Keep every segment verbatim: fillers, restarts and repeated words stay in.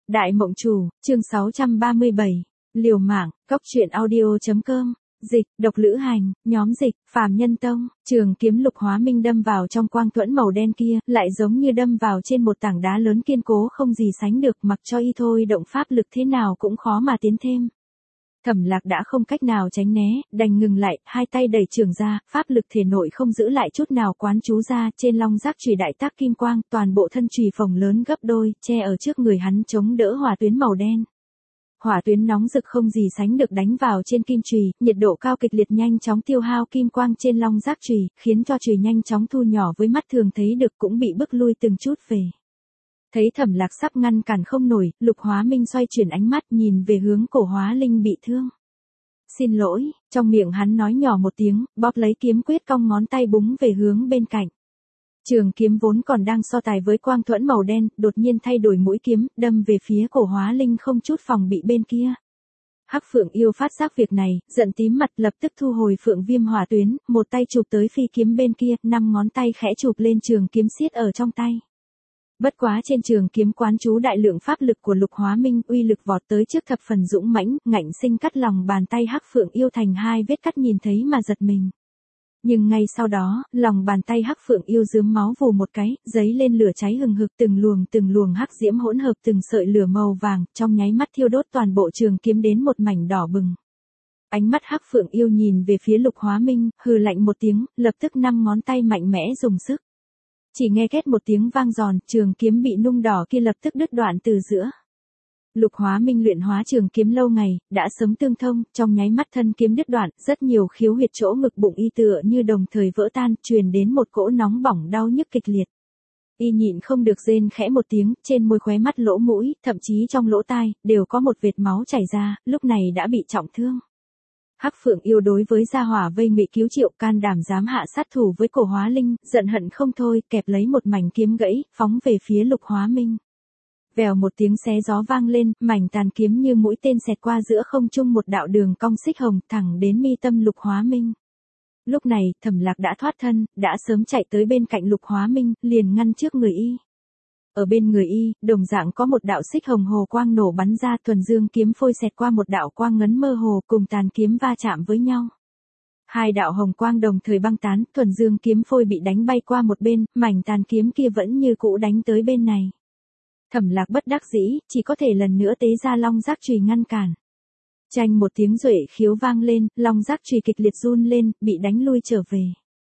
Đại Mộng Chủ, chương sáu trăm ba mươi bảy, Liều mạng, Cốc truyện audio.com, dịch, độc lữ hành, nhóm dịch, Phàm Nhân Tông, trường kiếm Lục Hóa Minh đâm vào trong quang thuẫn màu đen kia, lại giống như đâm vào trên một tảng đá lớn kiên cố không gì sánh được, mặc cho y thôi động pháp lực thế nào cũng khó mà tiến thêm. Thẩm Lạc đã không cách nào tránh né, đành ngừng lại, hai tay đẩy trường ra, pháp lực thể nội không giữ lại chút nào quán chú ra, trên long giác chùy đại tác kim quang, toàn bộ thân chùy phồng lớn gấp đôi, che ở trước người hắn chống đỡ hỏa tuyến màu đen. Hỏa tuyến nóng rực không gì sánh được đánh vào trên kim chùy, nhiệt độ cao kịch liệt nhanh chóng tiêu hao kim quang trên long giác chùy, khiến cho chùy nhanh chóng thu nhỏ với mắt thường thấy được cũng bị bức lui từng chút về. Thấy Thẩm Lạc sắp ngăn cản không nổi, Lục Hóa Minh xoay chuyển ánh mắt nhìn về hướng Cổ Hóa Linh bị thương. Xin lỗi, trong miệng hắn nói nhỏ một tiếng, bóp lấy kiếm quyết cong ngón tay búng về hướng bên cạnh. Trường kiếm vốn còn đang so tài với quang thuẫn màu đen, đột nhiên thay đổi mũi kiếm, đâm về phía Cổ Hóa Linh không chút phòng bị bên kia. Hắc Phượng Yêu phát giác việc này, giận tím mặt lập tức thu hồi Phượng Viêm hỏa tuyến, một tay chụp tới phi kiếm bên kia, năm ngón tay khẽ chụp lên trường kiếm siết ở trong tay. Bất quá trên trường kiếm quán chú đại lượng pháp lực của Lục Hóa Minh, uy lực vọt tới trước thập phần dũng mãnh, ngạnh sinh cắt lòng bàn tay Hắc Phượng Yêu thành hai vết cắt nhìn thấy mà giật mình. Nhưng ngay sau đó, lòng bàn tay Hắc Phượng Yêu rướm máu vù một cái, giấy lên lửa cháy hừng hực, từng luồng từng luồng hắc diễm hỗn hợp từng sợi lửa màu vàng, trong nháy mắt thiêu đốt toàn bộ trường kiếm đến một mảnh đỏ bừng. Ánh mắt Hắc Phượng Yêu nhìn về phía Lục Hóa Minh, hừ lạnh một tiếng, lập tức năm ngón tay mạnh mẽ dùng sức. Chỉ nghe két một tiếng vang giòn, trường kiếm bị nung đỏ kia lập tức đứt đoạn từ giữa. Lục Hóa Minh luyện hóa trường kiếm lâu ngày, đã sớm tương thông, trong nháy mắt thân kiếm đứt đoạn, rất nhiều khiếu huyệt chỗ ngực bụng y tựa như đồng thời vỡ tan, truyền đến một cỗ nóng bỏng đau nhức kịch liệt. Y nhịn không được rên khẽ một tiếng, trên môi khóe mắt lỗ mũi, thậm chí trong lỗ tai, đều có một vệt máu chảy ra, lúc này đã bị trọng thương. Hắc Phượng Yêu đối với gia hỏa vây ngụy cứu triệu, can đảm dám hạ sát thủ với Cổ Hóa Linh, giận hận không thôi, kẹp lấy một mảnh kiếm gãy, phóng về phía Lục Hóa Minh. Vèo một tiếng xé gió vang lên, mảnh tàn kiếm như mũi tên xẹt qua giữa không trung một đạo đường cong xích hồng thẳng đến mi tâm Lục Hóa Minh. Lúc này, Thẩm Lạc đã thoát thân, đã sớm chạy tới bên cạnh Lục Hóa Minh, liền ngăn trước người y. Ở bên người y, đồng dạng có một đạo xích hồng hồ quang nổ bắn ra, thuần dương kiếm phôi xẹt qua một đạo quang ngấn mơ hồ cùng tàn kiếm va chạm với nhau. Hai đạo hồng quang đồng thời băng tán, thuần dương kiếm phôi bị đánh bay qua một bên, mảnh tàn kiếm kia vẫn như cũ đánh tới bên này. Thẩm Lạc bất đắc dĩ, chỉ có thể lần nữa tế ra long giác chùy ngăn cản. Chanh một tiếng duệ khiếu vang lên, long giác chùy kịch liệt run lên, bị đánh lui trở về.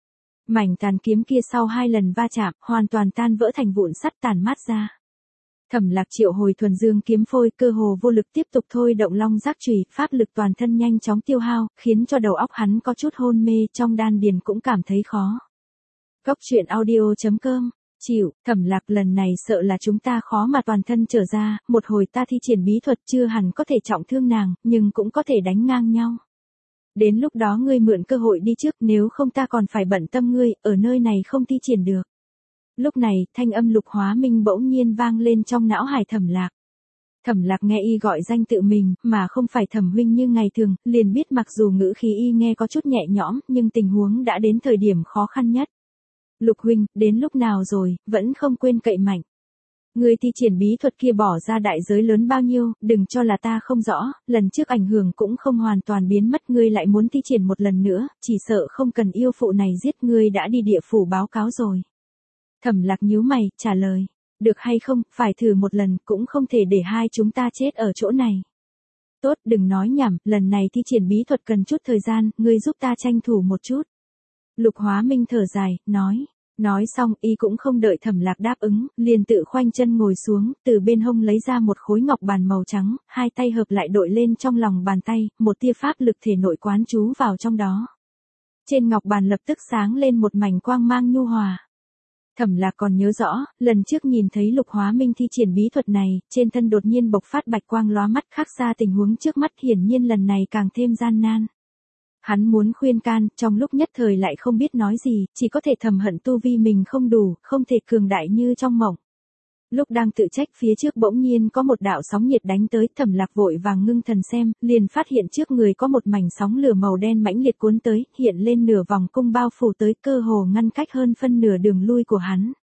Mảnh tàn kiếm kia sau hai lần va chạm, hoàn toàn tan vỡ thành vụn sắt tàn mát ra. Thẩm Lạc triệu hồi thuần dương kiếm phôi, cơ hồ vô lực tiếp tục thôi động long giác chùy, pháp lực toàn thân nhanh chóng tiêu hao, khiến cho đầu óc hắn có chút hôn mê, trong đan điền cũng cảm thấy khó. Cốc truyện audio.com, chịu, Thẩm Lạc lần này sợ là chúng ta khó mà toàn thân trở ra, một hồi ta thi triển bí thuật chưa hẳn có thể trọng thương nàng, nhưng cũng có thể đánh ngang nhau. Đến lúc đó ngươi mượn cơ hội đi trước, nếu không ta còn phải bận tâm ngươi, ở nơi này không thi triển được. Lúc này, thanh âm Lục Hóa Minh bỗng nhiên vang lên trong não hải Thẩm Lạc. Thẩm Lạc nghe y gọi danh tự mình, mà không phải Thẩm huynh như ngày thường, liền biết mặc dù ngữ khí y nghe có chút nhẹ nhõm, nhưng tình huống đã đến thời điểm khó khăn nhất. Lục huynh, đến lúc nào rồi, vẫn không quên cậy mạnh. Ngươi thi triển bí thuật kia bỏ ra đại giới lớn bao nhiêu, đừng cho là ta không rõ, lần trước ảnh hưởng cũng không hoàn toàn biến mất, ngươi lại muốn thi triển một lần nữa, chỉ sợ không cần yêu phụ này giết ngươi đã đi địa phủ báo cáo rồi. Thẩm Lạc nhíu mày, trả lời, được hay không, phải thử một lần, cũng không thể để hai chúng ta chết ở chỗ này. Tốt, đừng nói nhảm, lần này thi triển bí thuật cần chút thời gian, ngươi giúp ta tranh thủ một chút. Lục Hóa Minh thở dài, nói. Nói xong, y cũng không đợi Thẩm Lạc đáp ứng, liền tự khoanh chân ngồi xuống, từ bên hông lấy ra một khối ngọc bàn màu trắng, hai tay hợp lại đội lên trong lòng bàn tay, một tia pháp lực thể nội quán chú vào trong đó. Trên ngọc bàn lập tức sáng lên một mảnh quang mang nhu hòa. Thẩm Lạc còn nhớ rõ, lần trước nhìn thấy Lục Hóa Minh thi triển bí thuật này, trên thân đột nhiên bộc phát bạch quang lóa mắt, khác xa tình huống trước mắt, hiển nhiên lần này càng thêm gian nan. Hắn muốn khuyên can, trong lúc nhất thời lại không biết nói gì, chỉ có thể thầm hận tu vi mình không đủ, không thể cường đại như trong mộng. Lúc đang tự trách phía trước bỗng nhiên có một đạo sóng nhiệt đánh tới, Thẩm Lạc vội vàng ngưng thần xem, liền phát hiện trước người có một mảnh sóng lửa màu đen mãnh liệt cuốn tới, hiện lên nửa vòng cung bao phủ tới, cơ hồ ngăn cách hơn phân nửa đường lui của hắn.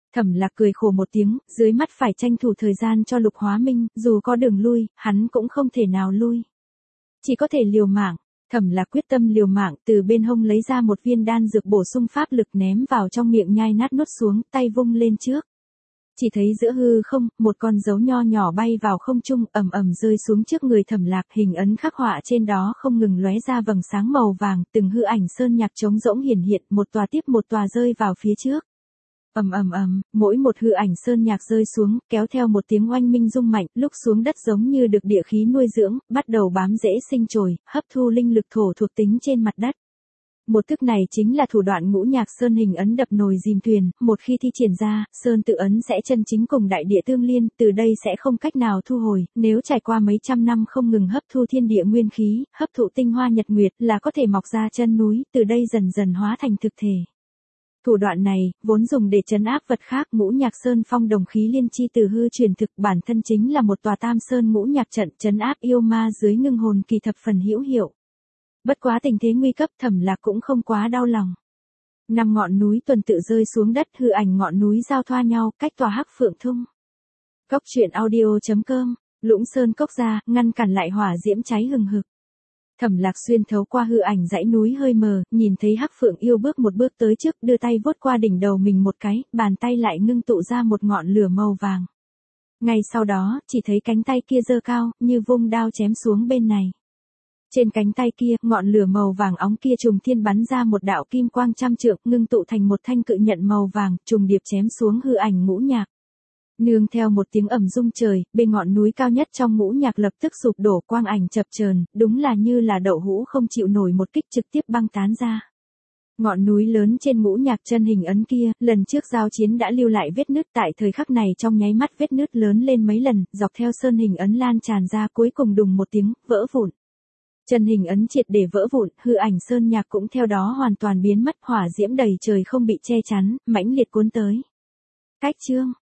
Thẩm Lạc cười khổ một tiếng, dưới mắt phải tranh thủ thời gian cho Lục Hóa Minh, dù có đường lui, hắn cũng không thể nào lui. Chỉ có thể liều mạng. Thẩm Lạc quyết tâm liều mạng, từ bên hông lấy ra một viên đan dược bổ sung pháp lực ném vào trong miệng nhai nát nuốt xuống, tay vung lên trước. Chỉ thấy giữa hư không, một con dấu nho nhỏ bay vào không trung, ầm ầm rơi xuống trước người Thẩm Lạc, hình ấn khắc họa trên đó không ngừng lóe ra vầng sáng màu vàng, từng hư ảnh sơn nhạc trống rỗng hiển hiện, một tòa tiếp một tòa rơi vào phía trước. Ầm ầm ầm, mỗi một hư ảnh sơn nhạc rơi xuống, kéo theo một tiếng oanh minh rung mạnh, lúc xuống đất giống như được địa khí nuôi dưỡng, bắt đầu bám rễ sinh trồi, hấp thu linh lực thổ thuộc tính trên mặt đất. Một thức này chính là thủ đoạn ngũ nhạc sơn hình ấn đập nồi dìm thuyền, một khi thi triển ra, sơn tự ấn sẽ chân chính cùng đại địa tương liên, từ đây sẽ không cách nào thu hồi, nếu trải qua mấy trăm năm không ngừng hấp thu thiên địa nguyên khí, hấp thụ tinh hoa nhật nguyệt là có thể mọc ra chân núi, từ đây dần dần hóa thành thực thể. Thủ đoạn này, vốn dùng để trấn áp vật khác, ngũ nhạc sơn phong đồng khí liên chi từ hư truyền thực, bản thân chính là một tòa tam sơn ngũ nhạc trận trấn áp yêu ma dưới ngưng hồn kỳ thập phần hữu hiệu. Bất quá tình thế nguy cấp, Thẩm Lạc cũng không quá đau lòng. Năm ngọn núi tuần tự rơi xuống đất, hư ảnh ngọn núi giao thoa nhau, cách tòa Hắc Phượng Thung. Cốc truyện audio chấm com, Lũng Sơn cốc ra, ngăn cản lại hỏa diễm cháy hừng hực. Thẩm Lạc xuyên thấu qua hư ảnh dãy núi hơi mờ, nhìn thấy Hắc Phượng yêu bước một bước tới trước, đưa tay vuốt qua đỉnh đầu mình một cái, bàn tay lại ngưng tụ ra một ngọn lửa màu vàng. Ngay sau đó, chỉ thấy cánh tay kia giơ cao, như vung đao chém xuống bên này. Trên cánh tay kia, ngọn lửa màu vàng óng kia trùng thiên bắn ra một đạo kim quang trăm trượng, ngưng tụ thành một thanh cự nhận màu vàng, trùng điệp chém xuống hư ảnh ngũ nhạc. Nương theo một tiếng ầm rung trời, bên ngọn núi cao nhất trong ngũ nhạc lập tức sụp đổ, quang ảnh chập chờn, đúng là như là đậu hũ không chịu nổi một kích trực tiếp băng tán ra. Ngọn núi lớn trên ngũ nhạc chân hình ấn kia, lần trước giao chiến đã lưu lại vết nứt, tại thời khắc này trong nháy mắt vết nứt lớn lên mấy lần, dọc theo sơn hình ấn lan tràn ra, cuối cùng đùng một tiếng, vỡ vụn. Chân hình ấn triệt để vỡ vụn, hư ảnh sơn nhạc cũng theo đó hoàn toàn biến mất, hỏa diễm đầy trời không bị che chắn, mãnh liệt cuốn tới. Cách chương